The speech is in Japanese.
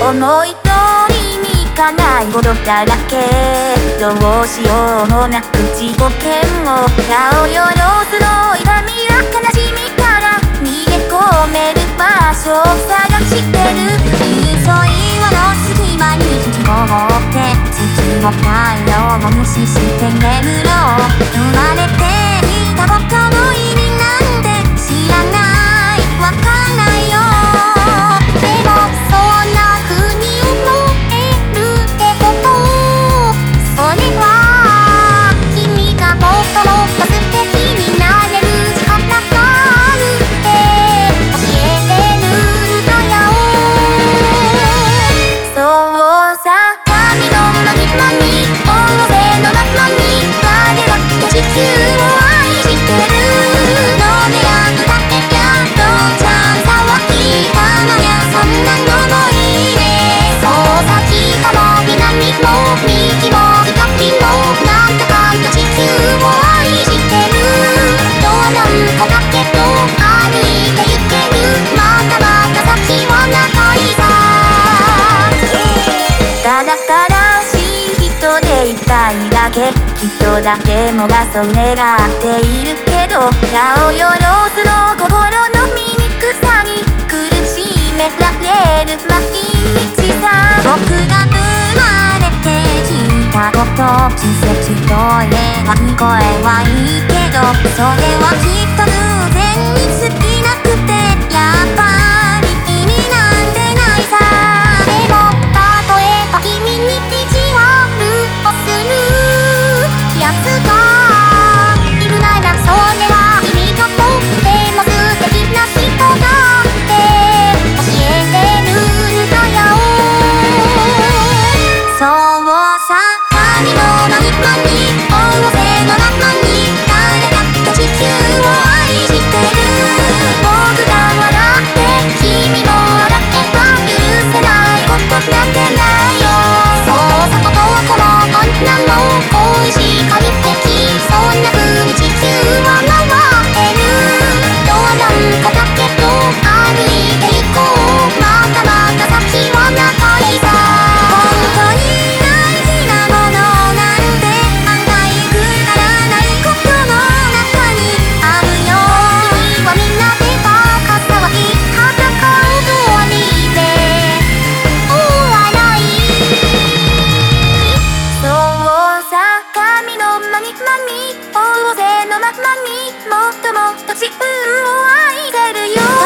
思い通りにいかないことだらけ。どうしようもなく自己嫌悪、顔よろずの痛みや悲しみから逃げ込める場所を探してる。嘘岩の隙間に引きこもって月を太陽を無視して眠ろう。生まれていたことの意味なんて知らない、わかんないよ。でもそんな風に思えるってこと、それは君がもっともっと素敵になれる力があるって教えてるんだよ。そうさ、神のまにまに大勢のままに誰だって地球を愛してるのであったってやっとちゃん騒ぎたまや、そんなのもいいね。そうさ、北も南も右も左もなんだかんだ地球を愛してる。どうなんとだけど歩いていける、まだまだ先は長いさ。ただ悲しい人でいたいだけ、人だけもがそれがっているけど、顔よろずの心の醜さに苦しめられる毎日さ。僕が生まれて聞いたこと、季節と言えば聞こえはいいけど、それはきっと偶然に過ぎなくて、やっぱり意味なんてないさ。でも例えば君に意地悪をするやつがいるなら、それは君がとっても素敵な人だって教えてるんだよ。そうさ、神のまにまに大勢の中に誰だって地球を愛してる。僕が笑って君も笑えば許せないことなんてないよ。そうさ、男も女も恋しかる敵、そんな風に地球は回ってる。どうなんかだけど歩いていこう、まだまだ先は長いさ。本当に大事なものなんて案外くだらないことの中にあるよ。君はみんなでバカ騒ぎ戦う終わりで大笑い。そうさ、神のまにまに大勢のままにもっともっと自分を愛せるよ。